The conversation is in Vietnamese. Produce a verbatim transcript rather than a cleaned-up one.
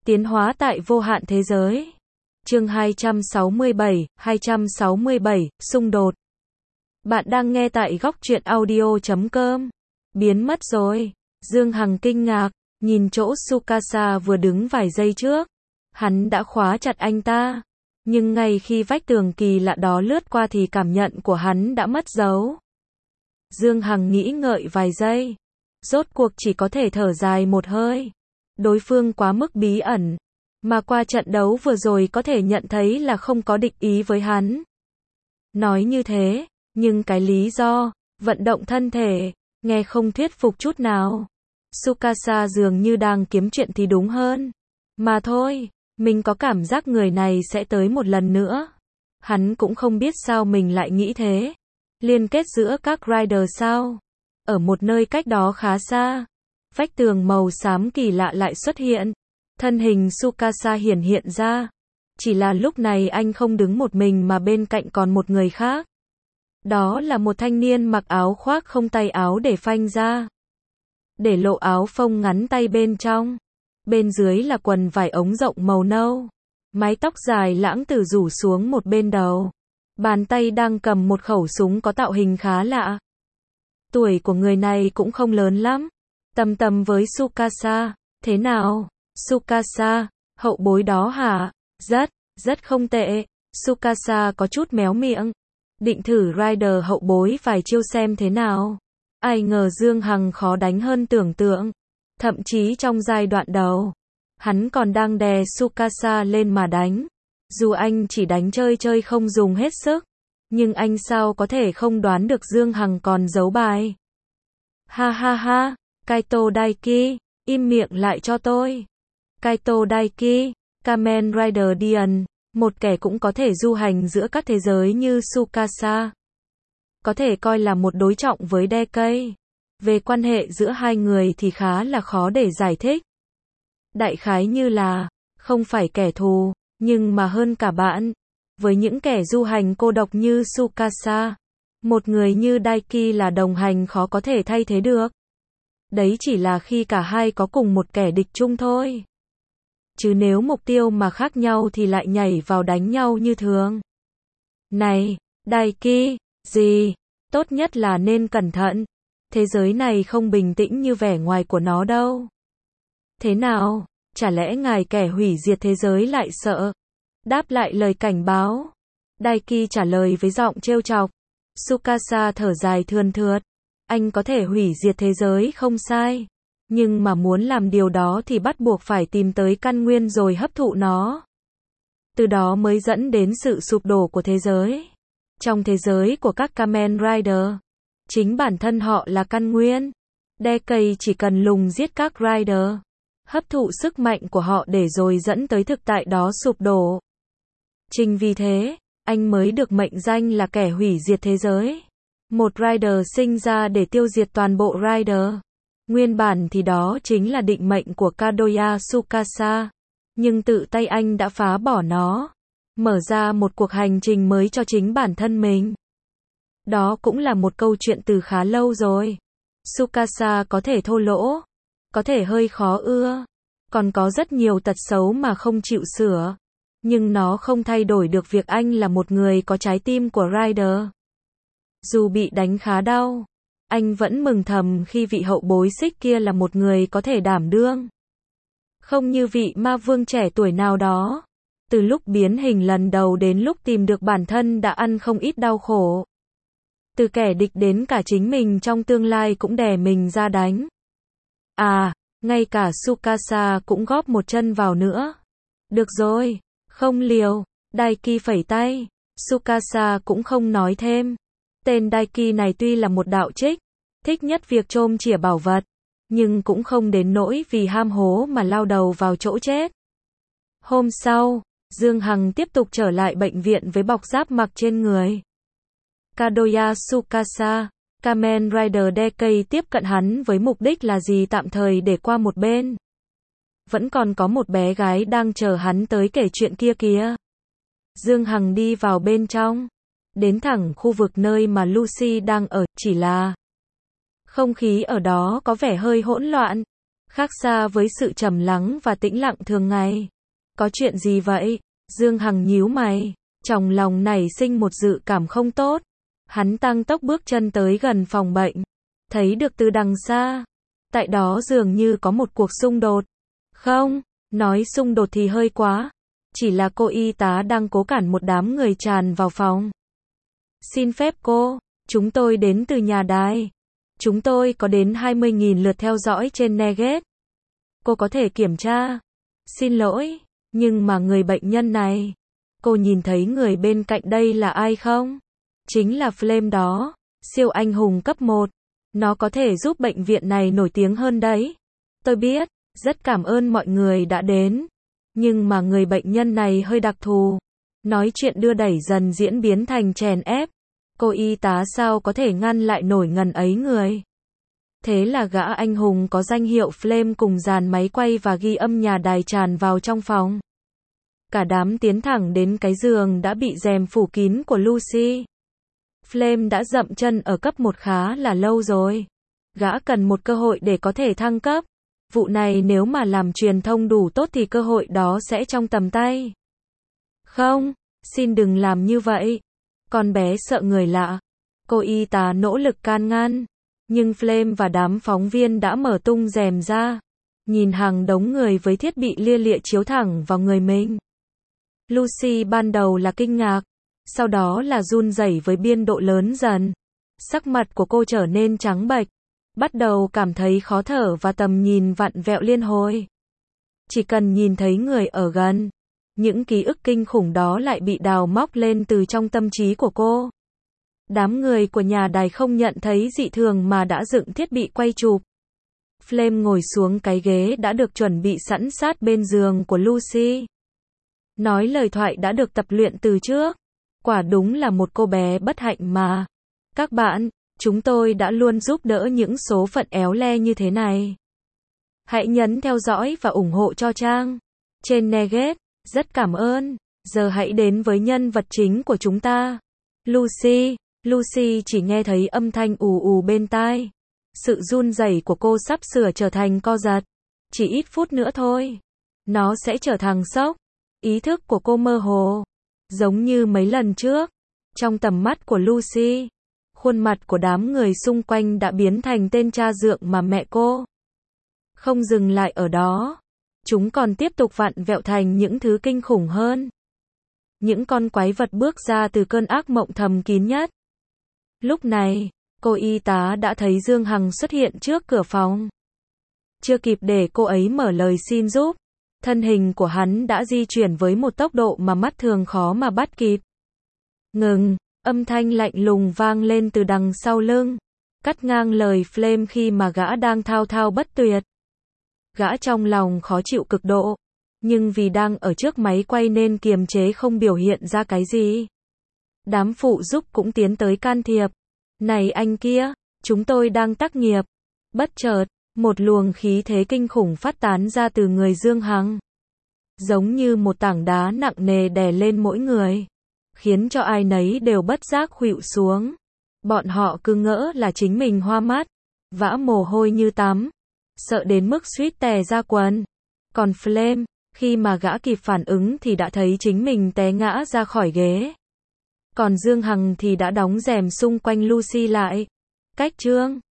Tiến hóa tại vô hạn thế giới. Chương hai trăm sáu mươi bảy, hai trăm sáu mươi bảy, xung đột. Bạn đang nghe tại góc truyện audio chấm com. Biến mất rồi. Dương Hằng kinh ngạc, nhìn chỗ Tsukasa vừa đứng vài giây trước. Hắn đã khóa chặt anh ta. Nhưng ngay khi vách tường kỳ lạ đó lướt qua thì cảm nhận của hắn đã mất dấu. Dương Hằng nghĩ ngợi vài giây. Rốt cuộc chỉ có thể thở dài một hơi. Đối phương quá mức bí ẩn. Mà qua trận đấu vừa rồi có thể nhận thấy là không có địch ý với hắn. Nói như thế, nhưng cái lý do, vận động thân thể, nghe không thuyết phục chút nào. Tsukasa dường như đang kiếm chuyện thì đúng hơn. Mà thôi, mình có cảm giác người này sẽ tới một lần nữa. Hắn cũng không biết sao mình lại nghĩ thế. Liên kết giữa các rider sao? Ở một nơi cách đó khá xa, vách tường màu xám kỳ lạ lại xuất hiện. Thân hình Tsukasa hiển hiện ra. Chỉ là lúc này anh không đứng một mình mà bên cạnh còn một người khác. Đó là một thanh niên mặc áo khoác không tay áo để phanh ra. Để lộ áo phông ngắn tay bên trong. Bên dưới là quần vải ống rộng màu nâu. Mái tóc dài lãng tử rủ xuống một bên đầu. Bàn tay đang cầm một khẩu súng có tạo hình khá lạ. Tuổi của người này cũng không lớn lắm. Tầm tầm với Tsukasa. Thế nào? Tsukasa, hậu bối đó hả? Rất, rất không tệ. Tsukasa có chút méo miệng. Định thử rider hậu bối vài chiêu xem thế nào. Ai ngờ Dương Hằng khó đánh hơn tưởng tượng. Thậm chí trong giai đoạn đầu, hắn còn đang đè Tsukasa lên mà đánh. Dù anh chỉ đánh chơi chơi không dùng hết sức, nhưng anh sao có thể không đoán được Dương Hằng còn giấu bài. Ha ha ha, Kaito Daiki, im miệng lại cho tôi. Kaito Daiki, Kamen Rider Dian, một kẻ cũng có thể du hành giữa các thế giới như Tsukasa. Có thể coi là một đối trọng với Decade. Về quan hệ giữa hai người thì khá là khó để giải thích. Đại khái như là, không phải kẻ thù, nhưng mà hơn cả bạn. Với những kẻ du hành cô độc như Tsukasa, một người như Daiki là đồng hành khó có thể thay thế được. Đấy chỉ là khi cả hai có cùng một kẻ địch chung thôi. Chứ nếu mục tiêu mà khác nhau thì lại nhảy vào đánh nhau như thường. Này, Daiki, gì? Tốt nhất là nên cẩn thận. Thế giới này không bình tĩnh như vẻ ngoài của nó đâu. Thế nào? Chả lẽ ngài kẻ hủy diệt thế giới lại sợ? Đáp lại lời cảnh báo. Daiki trả lời với giọng trêu chọc. Tsukasa thở dài thườn thượt. Anh có thể hủy diệt thế giới không sai. Nhưng mà muốn làm điều đó thì bắt buộc phải tìm tới căn nguyên rồi hấp thụ nó. Từ đó mới dẫn đến sự sụp đổ của thế giới. Trong thế giới của các Kamen Rider, chính bản thân họ là căn nguyên. Decade chỉ cần lùng giết các Rider, hấp thụ sức mạnh của họ để rồi dẫn tới thực tại đó sụp đổ. Chính vì thế, anh mới được mệnh danh là kẻ hủy diệt thế giới. Một Rider sinh ra để tiêu diệt toàn bộ Rider. Nguyên bản thì đó chính là định mệnh của Kadoya Tsukasa. Nhưng tự tay anh đã phá bỏ nó. Mở ra một cuộc hành trình mới cho chính bản thân mình. Đó cũng là một câu chuyện từ khá lâu rồi. Tsukasa có thể thô lỗ, có thể hơi khó ưa, còn có rất nhiều tật xấu mà không chịu sửa. Nhưng nó không thay đổi được việc anh là một người có trái tim của Rider. Dù bị đánh khá đau, anh vẫn mừng thầm khi vị hậu bối xích kia là một người có thể đảm đương. Không như vị ma vương trẻ tuổi nào đó. Từ lúc biến hình lần đầu đến lúc tìm được bản thân đã ăn không ít đau khổ. Từ kẻ địch đến cả chính mình trong tương lai cũng đè mình ra đánh. À, ngay cả Tsukasa cũng góp một chân vào nữa. Được rồi, không liều. Daiki phẩy tay. Tsukasa cũng không nói thêm. Tên Daiki này tuy là một đạo trích, thích nhất việc chôm chỉa bảo vật, nhưng cũng không đến nỗi vì ham hố mà lao đầu vào chỗ chết. Hôm sau, Dương Hằng tiếp tục trở lại bệnh viện với bọc giáp mặc trên người. Kadoya Tsukasa, Kamen Rider Decade tiếp cận hắn với mục đích là gì tạm thời để qua một bên. Vẫn còn có một bé gái đang chờ hắn tới kể chuyện kia kìa. Dương Hằng đi vào bên trong. Đến thẳng khu vực nơi mà Lucy đang ở, chỉ là không khí ở đó có vẻ hơi hỗn loạn. khác xa với sự trầm lắng và tĩnh lặng thường ngày. Có chuyện gì vậy? Dương Hằng nhíu mày, trong lòng nảy sinh một dự cảm không tốt. Hắn tăng tốc bước chân tới gần phòng bệnh, thấy được từ đằng xa, tại đó dường như có một cuộc xung đột. Không, nói xung đột thì hơi quá, chỉ là cô y tá đang cố cản một đám người tràn vào phòng. Xin phép cô, chúng tôi đến từ nhà đài. Chúng tôi có đến hai mươi nghìn lượt theo dõi trên Negate. Cô có thể kiểm tra. Xin lỗi, nhưng mà người bệnh nhân này, cô nhìn thấy người bên cạnh đây là ai không? Chính là Flame đó, siêu anh hùng cấp một. Nó có thể giúp bệnh viện này nổi tiếng hơn đấy. Tôi biết, rất cảm ơn mọi người đã đến. Nhưng mà người bệnh nhân này hơi đặc thù. Nói chuyện đưa đẩy dần diễn biến thành chèn ép. Cô y tá sao có thể ngăn lại nổi ngần ấy người. Thế là gã anh hùng có danh hiệu Flame cùng dàn máy quay và ghi âm nhà đài tràn vào trong phòng. Cả đám tiến thẳng đến cái giường đã bị rèm phủ kín của Lucy. Flame đã dậm chân ở cấp một khá là lâu rồi. Gã cần một cơ hội để có thể thăng cấp. Vụ này nếu mà làm truyền thông đủ tốt thì cơ hội đó sẽ trong tầm tay. Không, xin đừng làm như vậy. Con bé sợ người lạ. Cô y tá nỗ lực can ngăn. Nhưng Flame và đám phóng viên đã mở tung rèm ra. Nhìn hàng đống người với thiết bị lia lịa chiếu thẳng vào người mình. Lucy ban đầu là kinh ngạc. Sau đó là run rẩy với biên độ lớn dần. Sắc mặt của cô trở nên trắng bệch. Bắt đầu cảm thấy khó thở và tầm nhìn vặn vẹo liên hồi. Chỉ cần nhìn thấy người ở gần, những ký ức kinh khủng đó lại bị đào móc lên từ trong tâm trí của cô. Đám người của nhà đài không nhận thấy dị thường mà đã dựng thiết bị quay chụp. Flame ngồi xuống cái ghế đã được chuẩn bị sẵn sát bên giường của Lucy. Nói lời thoại đã được tập luyện từ trước. Quả đúng là một cô bé bất hạnh mà. Các bạn, chúng tôi đã luôn giúp đỡ những số phận éo le như thế này. Hãy nhấn theo dõi và ủng hộ cho trang trên Negate. Rất cảm ơn. Giờ hãy đến với nhân vật chính của chúng ta. Lucy. Lucy chỉ nghe thấy âm thanh ù ù bên tai. Sự run rẩy của cô sắp sửa trở thành co giật. Chỉ ít phút nữa thôi. Nó sẽ trở thành sốc. Ý thức của cô mơ hồ. Giống như mấy lần trước. Trong tầm mắt của Lucy, khuôn mặt của đám người xung quanh đã biến thành tên cha dượng mà mẹ cô. Không dừng lại ở đó. Chúng còn tiếp tục vặn vẹo thành những thứ kinh khủng hơn. Những con quái vật bước ra từ cơn ác mộng thầm kín nhất. Lúc này, cô y tá đã thấy Dương Hằng xuất hiện trước cửa phòng. Chưa kịp để cô ấy mở lời xin giúp, thân hình của hắn đã di chuyển với một tốc độ mà mắt thường khó mà bắt kịp. Ngừng, âm thanh lạnh lùng vang lên từ đằng sau lưng, cắt ngang lời Flame khi mà gã đang thao thao bất tuyệt. Gã trong lòng khó chịu cực độ, nhưng vì đang ở trước máy quay nên kiềm chế không biểu hiện ra cái gì. Đám phụ giúp cũng tiến tới can thiệp. Này anh kia, chúng tôi đang tác nghiệp. Bất chợt, một luồng khí thế kinh khủng phát tán ra từ người Dương Hằng. Giống như một tảng đá nặng nề đè lên mỗi người, khiến cho ai nấy đều bất giác khuỵu xuống. Bọn họ cứ ngỡ là chính mình hoa mắt, vã mồ hôi như tắm, sợ đến mức suýt tè ra quần. Còn Flame, khi mà gã kịp phản ứng thì đã thấy chính mình té ngã ra khỏi ghế. Còn Dương Hằng thì đã đóng rèm xung quanh Lucy lại. Cách chương